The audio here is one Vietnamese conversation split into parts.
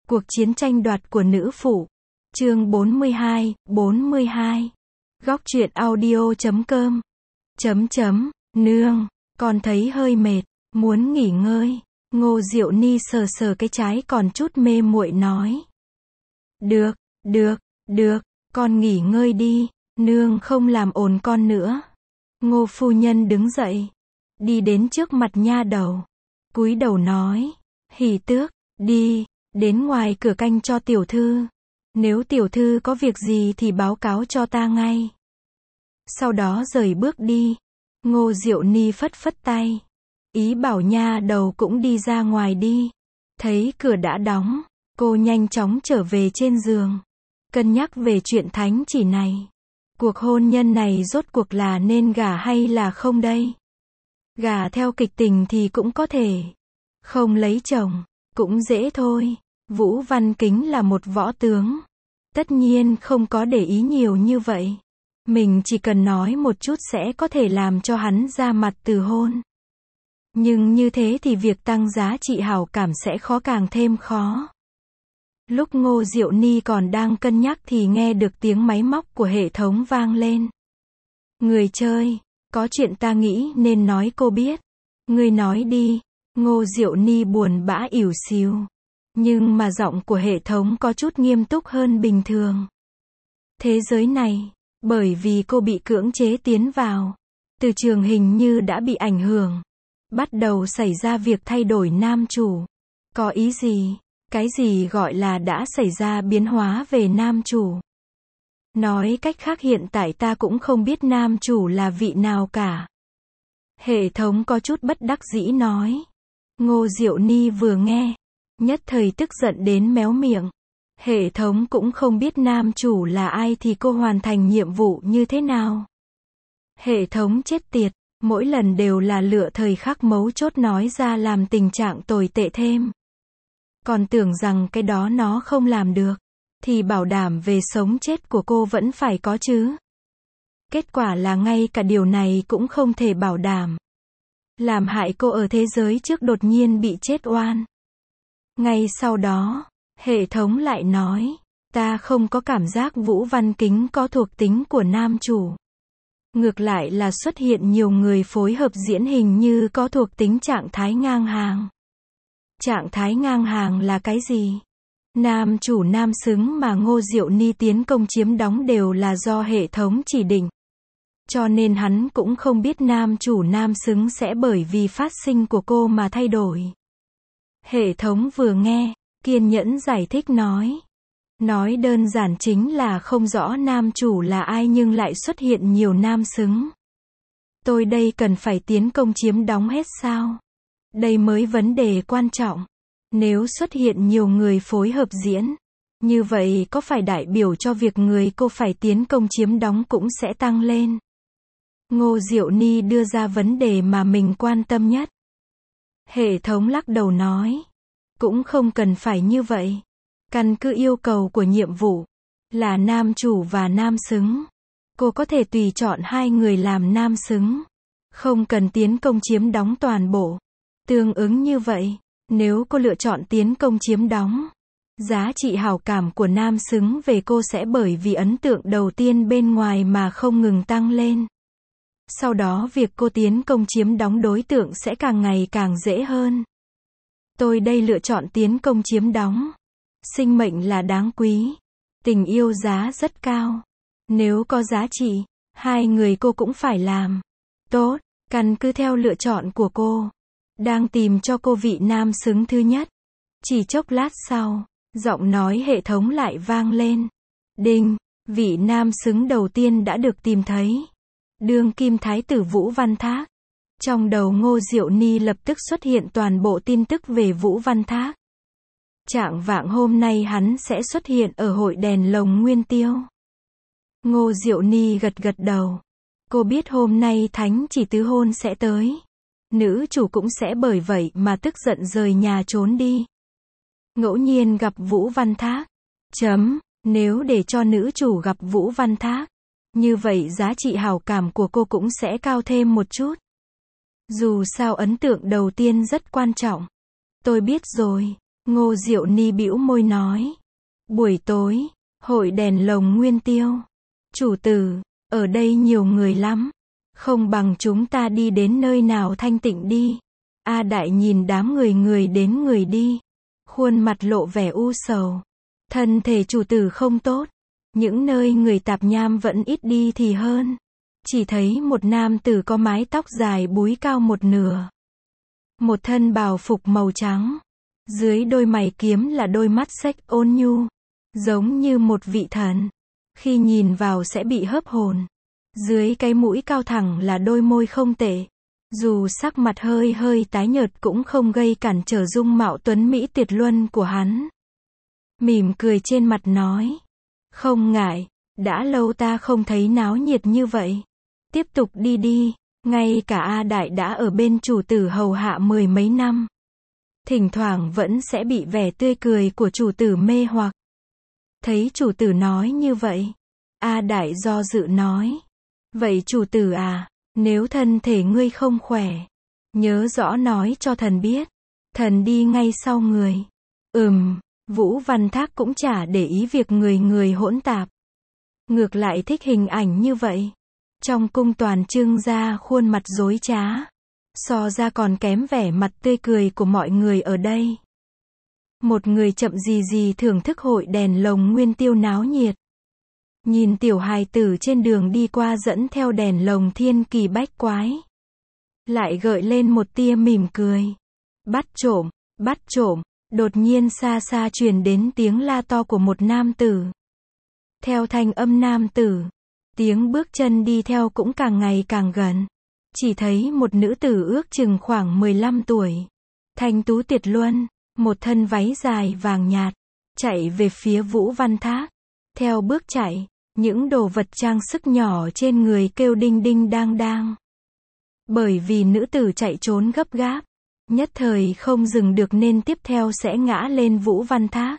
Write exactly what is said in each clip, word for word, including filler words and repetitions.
Cuộc chiến tranh đoạt của nữ phụ. Chương bốn mươi hai, bốn mươi hai. Góc truyện audio chấm com. Chấm chấm, nương, con thấy hơi mệt, muốn nghỉ ngơi. Ngô Diệu Ni sờ sờ cái trái còn chút mê muội nói. Được, được, được, con nghỉ ngơi đi, nương không làm ồn con nữa. Ngô phu nhân đứng dậy, đi đến trước mặt nha đầu, cúi đầu nói, Hỉ Tước, đi, đến ngoài cửa canh cho tiểu thư. Nếu tiểu thư có việc gì thì báo cáo cho ta ngay. Sau đó rời bước đi. Ngô Diệu Ni phất phất tay, ý bảo nha đầu cũng đi ra ngoài đi. Thấy cửa đã đóng, cô nhanh chóng trở về trên giường, cân nhắc về chuyện thánh chỉ này. Cuộc hôn nhân này rốt cuộc là nên gả hay là không đây? Gả theo kịch tình thì cũng có thể, không lấy chồng cũng dễ thôi. Vũ Văn Kính là một võ tướng, tất nhiên không có để ý nhiều như vậy. Mình chỉ cần nói một chút sẽ có thể làm cho hắn ra mặt từ hôn. Nhưng như thế thì việc tăng giá trị hảo cảm sẽ khó càng thêm khó. Lúc Ngô Diệu Ni còn đang cân nhắc thì nghe được tiếng máy móc của hệ thống vang lên. Người chơi, có chuyện ta nghĩ nên nói cô biết. Ngươi nói đi. Ngô Diệu Ni buồn bã ỉu xìu. Nhưng mà giọng của hệ thống có chút nghiêm túc hơn bình thường. Thế giới này, bởi vì cô bị cưỡng chế tiến vào, từ trường hình như đã bị ảnh hưởng. Bắt đầu xảy ra việc thay đổi nam chủ. Có ý gì? Cái gì gọi là đã xảy ra biến hóa về nam chủ? Nói cách khác hiện tại ta cũng không biết nam chủ là vị nào cả. Hệ thống có chút bất đắc dĩ nói. Ngô Diệu Ni vừa nghe, nhất thời tức giận đến méo miệng. Hệ thống cũng không biết nam chủ là ai thì cô hoàn thành nhiệm vụ như thế nào? Hệ thống chết tiệt, mỗi lần đều là lựa thời khắc mấu chốt nói ra làm tình trạng tồi tệ thêm. Còn tưởng rằng cái đó nó không làm được, thì bảo đảm về sống chết của cô vẫn phải có chứ. Kết quả là ngay cả điều này cũng không thể bảo đảm. Làm hại cô ở thế giới trước đột nhiên bị chết oan. Ngay sau đó, hệ thống lại nói, ta không có cảm giác Vũ Văn Kính có thuộc tính của nam chủ. Ngược lại là xuất hiện nhiều người phối hợp diễn hình như có thuộc tính trạng thái ngang hàng. Trạng thái ngang hàng là cái gì? Nam chủ nam xứng mà Ngô Diệu Ni tiến công chiếm đóng đều là do hệ thống chỉ định. Cho nên hắn cũng không biết nam chủ nam xứng sẽ bởi vì phát sinh của cô mà thay đổi. Hệ thống vừa nghe, kiên nhẫn giải thích nói. Nói đơn giản chính là không rõ nam chủ là ai nhưng lại xuất hiện nhiều nam xứng. Tôi đây cần phải tiến công chiếm đóng hết sao? Đây mới vấn đề quan trọng. Nếu xuất hiện nhiều người phối hợp diễn, như vậy có phải đại biểu cho việc người cô phải tiến công chiếm đóng cũng sẽ tăng lên? Ngô Diệu Ni đưa ra vấn đề mà mình quan tâm nhất. Hệ thống lắc đầu nói. Cũng không cần phải như vậy. Căn cứ yêu cầu của nhiệm vụ, là nam chủ và nam xứng. Cô có thể tùy chọn hai người làm nam xứng. Không cần tiến công chiếm đóng toàn bộ. Tương ứng như vậy, nếu cô lựa chọn tiến công chiếm đóng, giá trị hảo cảm của nam xứng về cô sẽ bởi vì ấn tượng đầu tiên bên ngoài mà không ngừng tăng lên. Sau đó việc cô tiến công chiếm đóng đối tượng sẽ càng ngày càng dễ hơn. Tôi đây lựa chọn tiến công chiếm đóng. Sinh mệnh là đáng quý. Tình yêu giá rất cao. Nếu có giá trị, hai người cô cũng phải làm. Tốt, căn cứ theo lựa chọn của cô. Đang tìm cho cô vị nam xứng thứ nhất. Chỉ chốc lát sau, giọng nói hệ thống lại vang lên. Đinh, vị nam xứng đầu tiên đã được tìm thấy. Đương kim thái tử Vũ Văn Thác. Trong đầu Ngô Diệu Ni lập tức xuất hiện toàn bộ tin tức về Vũ Văn Thác. Trạng vạng hôm nay hắn sẽ xuất hiện ở hội đèn lồng Nguyên Tiêu. Ngô Diệu Ni gật gật đầu. Cô biết hôm nay thánh chỉ tứ hôn sẽ tới. Nữ chủ cũng sẽ bởi vậy mà tức giận rời nhà trốn đi. Ngẫu nhiên gặp Vũ Văn Thác. Chấm, nếu để cho nữ chủ gặp Vũ Văn Thác, như vậy giá trị hảo cảm của cô cũng sẽ cao thêm một chút. Dù sao ấn tượng đầu tiên rất quan trọng. Tôi biết rồi. Ngô Diệu Ni bĩu môi nói. Buổi tối, hội đèn lồng Nguyên Tiêu. Chủ tử, ở đây nhiều người lắm. Không bằng chúng ta đi đến nơi nào thanh tịnh đi. A Đại nhìn đám người người đến người đi. Khuôn mặt lộ vẻ u sầu. Thân thể chủ tử không tốt. Những nơi người tạp nham vẫn ít đi thì hơn. Chỉ thấy một nam tử có mái tóc dài búi cao một nửa. Một thân bào phục màu trắng. Dưới đôi mày kiếm là đôi mắt xếch ôn nhu. Giống như một vị thần. Khi nhìn vào sẽ bị hớp hồn. Dưới cái mũi cao thẳng là đôi môi không tệ. Dù sắc mặt hơi hơi tái nhợt cũng không gây cản trở dung mạo tuấn mỹ tuyệt luân của hắn. Mỉm cười trên mặt nói. Không ngại, đã lâu ta không thấy náo nhiệt như vậy. Tiếp tục đi đi, ngay cả A Đại đã ở bên chủ tử hầu hạ mười mấy năm. Thỉnh thoảng vẫn sẽ bị vẻ tươi cười của chủ tử mê hoặc. Thấy chủ tử nói như vậy, A Đại do dự nói. Vậy chủ tử à, nếu thân thể ngươi không khỏe, nhớ rõ nói cho thần biết. Thần đi ngay sau người. Ừm, Vũ Văn Thác cũng chả để ý việc người người hỗn tạp. Ngược lại thích hình ảnh như vậy. Trong cung toàn trưng ra khuôn mặt dối trá. So ra còn kém vẻ mặt tươi cười của mọi người ở đây. Một người chậm gì gì thưởng thức hội đèn lồng Nguyên Tiêu náo nhiệt. Nhìn tiểu hài tử trên đường đi qua dẫn theo đèn lồng thiên kỳ bách quái. Lại gợi lên một tia mỉm cười. Bắt trộm, bắt trộm, đột nhiên xa xa truyền đến tiếng la to của một nam tử. Theo thanh âm nam tử, tiếng bước chân đi theo cũng càng ngày càng gần. Chỉ thấy một nữ tử ước chừng khoảng mười lăm tuổi. Thanh tú tuyệt luân, một thân váy dài vàng nhạt, chạy về phía Vũ Văn Thác. Theo bước chạy, những đồ vật trang sức nhỏ trên người kêu đinh đinh đang đang. Bởi vì nữ tử chạy trốn gấp gáp, nhất thời không dừng được nên tiếp theo sẽ ngã lên Vũ Văn Thác.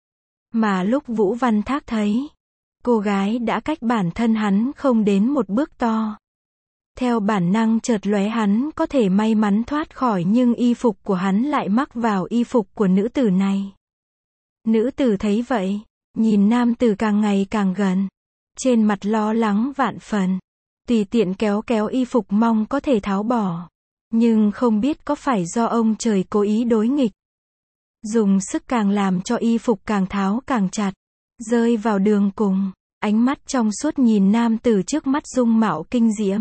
Mà lúc Vũ Văn Thác thấy, cô gái đã cách bản thân hắn không đến một bước to. Theo bản năng chợt lóe hắn có thể may mắn thoát khỏi nhưng y phục của hắn lại mắc vào y phục của nữ tử này. Nữ tử thấy vậy, nhìn nam tử càng ngày càng gần. Trên mặt lo lắng vạn phần. Tùy tiện kéo kéo y phục mong có thể tháo bỏ. Nhưng không biết có phải do ông trời cố ý đối nghịch. Dùng sức càng làm cho y phục càng tháo càng chặt. Rơi vào đường cùng. Ánh mắt trong suốt nhìn nam tử trước mắt dung mạo kinh diễm.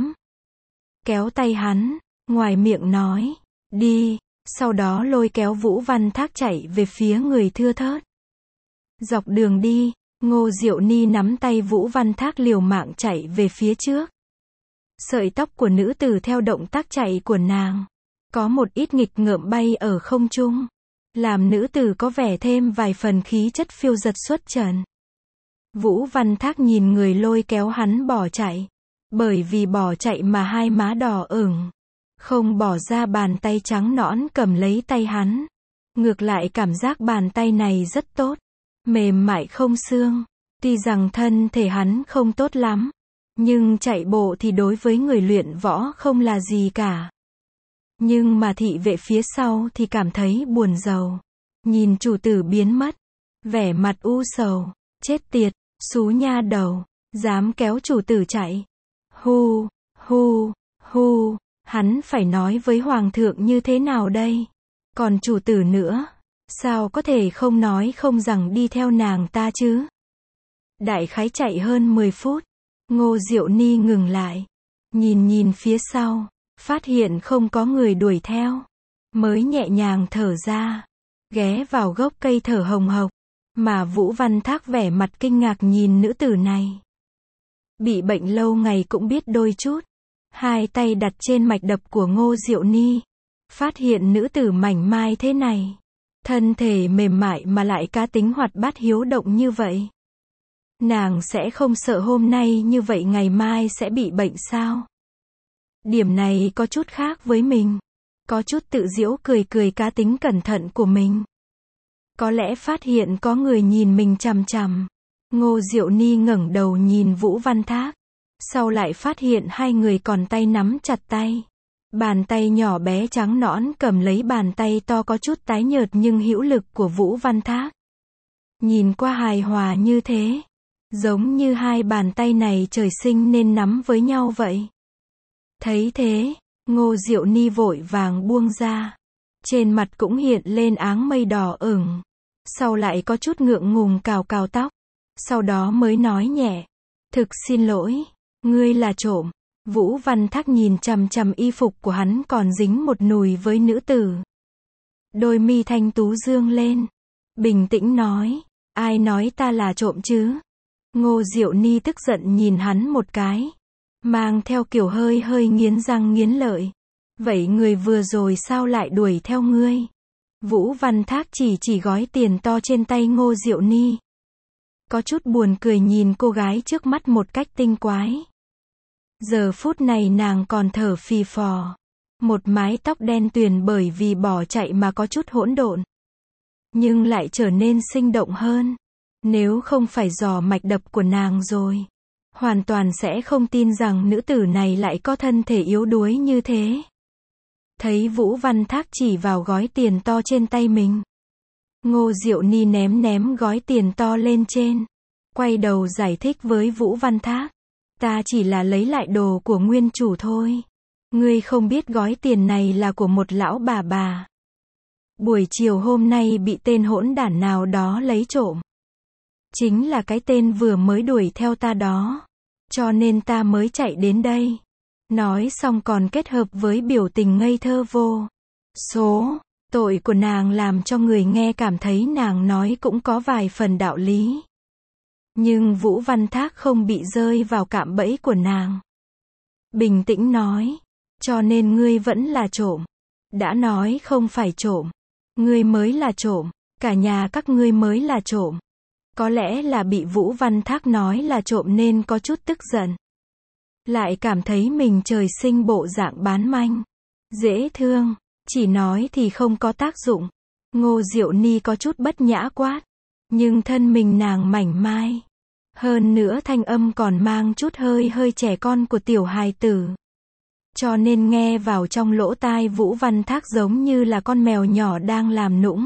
Kéo tay hắn, ngoài miệng nói, đi, sau đó lôi kéo Vũ Văn Thác chạy về phía người thưa thớt. Dọc đường đi, Ngô Diệu Ni nắm tay Vũ Văn Thác liều mạng chạy về phía trước. Sợi tóc của nữ tử theo động tác chạy của nàng, có một ít nghịch ngợm bay ở không trung, làm nữ tử có vẻ thêm vài phần khí chất phiêu dật xuất trần. Vũ Văn Thác nhìn người lôi kéo hắn bỏ chạy. Bởi vì bỏ chạy mà hai má đỏ ửng. Không bỏ ra bàn tay trắng nõn cầm lấy tay hắn. Ngược lại cảm giác bàn tay này rất tốt. Mềm mại không xương. Tuy rằng thân thể hắn không tốt lắm. Nhưng chạy bộ thì đối với người luyện võ không là gì cả. Nhưng mà thị vệ phía sau thì cảm thấy buồn rầu. Nhìn chủ tử biến mất. Vẻ mặt u sầu. Chết tiệt, xú nha đầu. Dám kéo chủ tử chạy. Hu, hu, hu, hắn phải nói với hoàng thượng như thế nào đây? Còn chủ tử nữa, sao có thể không nói không rằng đi theo nàng ta chứ? Đại khái chạy hơn mười phút, Ngô Diệu Ni ngừng lại, nhìn nhìn phía sau, phát hiện không có người đuổi theo, mới nhẹ nhàng thở ra, ghé vào gốc cây thở hồng hộc, mà Vũ Văn Thác vẻ mặt kinh ngạc nhìn nữ tử này. Bị bệnh lâu ngày cũng biết đôi chút. Hai tay đặt trên mạch đập của Ngô Diệu Ni. Phát hiện nữ tử mảnh mai thế này. Thân thể mềm mại mà lại cá tính hoạt bát hiếu động như vậy. Nàng sẽ không sợ hôm nay như vậy ngày mai sẽ bị bệnh sao? Điểm này có chút khác với mình. Có chút tự giễu cười cười cá tính cẩn thận của mình. Có lẽ phát hiện có người nhìn mình chằm chằm. Ngô Diệu Ni ngẩng đầu nhìn Vũ Văn Thác. Sau lại phát hiện hai người còn tay nắm chặt tay. Bàn tay nhỏ bé trắng nõn cầm lấy bàn tay to có chút tái nhợt nhưng hữu lực của Vũ Văn Thác. Nhìn qua hài hòa như thế. Giống như hai bàn tay này trời sinh nên nắm với nhau vậy. Thấy thế, Ngô Diệu Ni vội vàng buông ra. Trên mặt cũng hiện lên áng mây đỏ ửng. Sau lại có chút ngượng ngùng cào cào tóc. Sau đó mới nói nhẹ. Thực xin lỗi, ngươi là trộm. Vũ Văn Thác nhìn chằm chằm y phục của hắn còn dính một nùi với nữ tử. Đôi mi thanh tú dương lên. Bình tĩnh nói, ai nói ta là trộm chứ? Ngô Diệu Ni tức giận nhìn hắn một cái. Mang theo kiểu hơi hơi nghiến răng nghiến lợi. Vậy người vừa rồi sao lại đuổi theo ngươi? Vũ Văn Thác chỉ chỉ gói tiền to trên tay Ngô Diệu Ni. Có chút buồn cười nhìn cô gái trước mắt một cách tinh quái. Giờ phút này nàng còn thở phì phò. Một mái tóc đen tuyền bởi vì bỏ chạy mà có chút hỗn độn. Nhưng lại trở nên sinh động hơn. Nếu không phải dò mạch đập của nàng rồi. Hoàn toàn sẽ không tin rằng nữ tử này lại có thân thể yếu đuối như thế. Thấy Vũ Văn Thác chỉ vào gói tiền to trên tay mình. Ngô Diệu Ni ném ném gói tiền to lên trên. Quay đầu giải thích với Vũ Văn Thác. Ta chỉ là lấy lại đồ của nguyên chủ thôi. Ngươi không biết gói tiền này là của một lão bà bà. Buổi chiều hôm nay bị tên hỗn đản nào đó lấy trộm. Chính là cái tên vừa mới đuổi theo ta đó. Cho nên ta mới chạy đến đây. Nói xong còn kết hợp với biểu tình ngây thơ vô số. Tội của nàng làm cho người nghe cảm thấy nàng nói cũng có vài phần đạo lý. Nhưng Vũ Văn Thác không bị rơi vào cạm bẫy của nàng. Bình tĩnh nói. Cho nên ngươi vẫn là trộm. Đã nói không phải trộm. Ngươi mới là trộm. Cả nhà các ngươi mới là trộm. Có lẽ là bị Vũ Văn Thác nói là trộm nên có chút tức giận. Lại cảm thấy mình trời sinh bộ dạng bán manh. Dễ thương. Chỉ nói thì không có tác dụng. Ngô Diệu Ni có chút bất nhã quát. Nhưng thân mình nàng mảnh mai. Hơn nữa thanh âm còn mang chút hơi hơi trẻ con của tiểu hài tử. Cho nên nghe vào trong lỗ tai Vũ Văn Thác giống như là con mèo nhỏ đang làm nũng.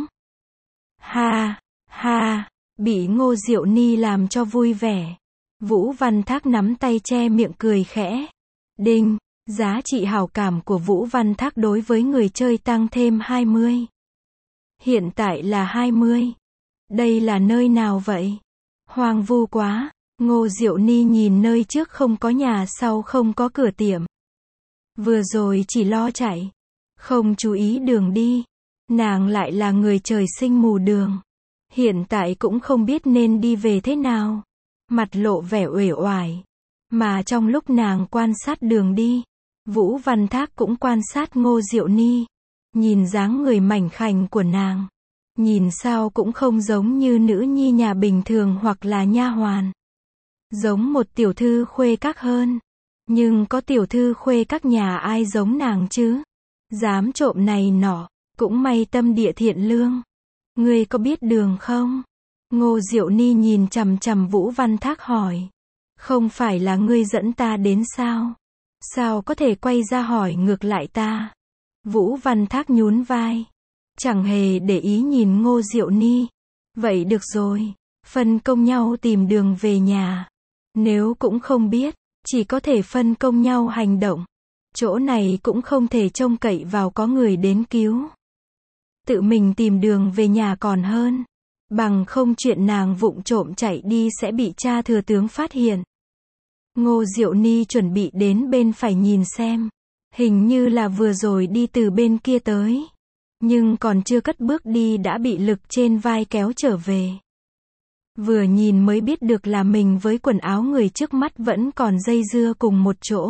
Ha, ha, bị Ngô Diệu Ni làm cho vui vẻ. Vũ Văn Thác nắm tay che miệng cười khẽ. Đinh, giá trị hảo cảm của Vũ Văn Thác đối với người chơi tăng thêm hai mươi. Hiện tại là hai mươi. Đây là nơi nào vậy? Hoang vu quá. Ngô Diệu Ni nhìn nơi trước không có nhà sau không có cửa tiệm. Vừa rồi chỉ lo chạy. Không chú ý đường đi. Nàng lại là người trời sinh mù đường. Hiện tại cũng không biết nên đi về thế nào. Mặt lộ vẻ uể oải. Mà trong lúc nàng quan sát đường đi, Vũ Văn Thác cũng quan sát Ngô Diệu Ni. Nhìn dáng người mảnh khảnh của nàng. Nhìn sao cũng không giống như nữ nhi nhà bình thường hoặc là nha hoàn. Giống một tiểu thư khuê các hơn. Nhưng có tiểu thư khuê các nhà ai giống nàng chứ? Dám trộm này nọ, cũng may tâm địa thiện lương. Ngươi có biết đường không? Ngô Diệu Ni nhìn chằm chằm Vũ Văn Thác hỏi. Không phải là ngươi dẫn ta đến sao? Sao có thể quay ra hỏi ngược lại ta? Vũ Văn Thác nhún vai. Chẳng hề để ý nhìn Ngô Diệu Ni. Vậy được rồi, phân công nhau tìm đường về nhà. Nếu cũng không biết, chỉ có thể phân công nhau hành động. Chỗ này cũng không thể trông cậy vào có người đến cứu. Tự mình tìm đường về nhà còn hơn. Bằng không chuyện nàng vụng trộm chạy đi sẽ bị cha thừa tướng phát hiện. Ngô Diệu Ni chuẩn bị đến bên phải nhìn xem. Hình như là vừa rồi đi từ bên kia tới. Nhưng còn chưa cất bước đi đã bị lực trên vai kéo trở về. Vừa nhìn mới biết được là mình với quần áo người trước mắt vẫn còn dây dưa cùng một chỗ.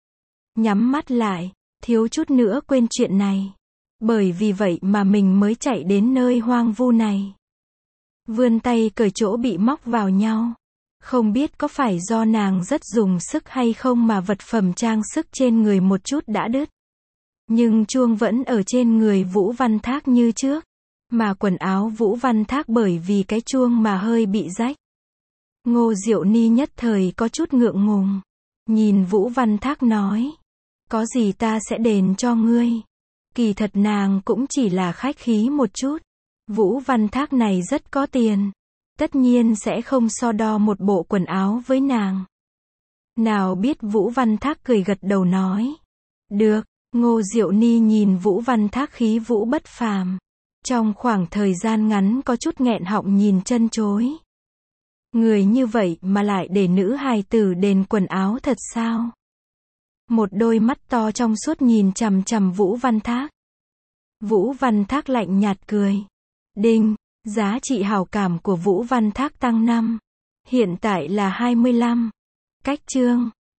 Nhắm mắt lại, thiếu chút nữa quên chuyện này. Bởi vì vậy mà mình mới chạy đến nơi hoang vu này. Vươn tay cởi chỗ bị móc vào nhau. Không biết có phải do nàng rất dùng sức hay không mà vật phẩm trang sức trên người một chút đã đứt. Nhưng chuông vẫn ở trên người Vũ Văn Thác như trước. Mà quần áo Vũ Văn Thác bởi vì cái chuông mà hơi bị rách. Ngô Diệu Ni nhất thời có chút ngượng ngùng. Nhìn Vũ Văn Thác nói. Có gì ta sẽ đền cho ngươi. Kỳ thật nàng cũng chỉ là khách khí một chút. Vũ Văn Thác này rất có tiền. Tất nhiên sẽ không so đo một bộ quần áo với nàng. Nào biết Vũ Văn Thác cười gật đầu nói. Được, Ngô Diệu Ni nhìn Vũ Văn Thác khí vũ bất phàm. Trong khoảng thời gian ngắn có chút nghẹn họng nhìn chân chối. Người như vậy mà lại để nữ hài tử đền quần áo thật sao? Một đôi mắt to trong suốt nhìn chằm chằm Vũ Văn Thác. Vũ Văn Thác lạnh nhạt cười. Đinh, giá trị hảo cảm của Vũ Văn Thác tăng năm. Hiện tại là hai mươi lăm. Cách chương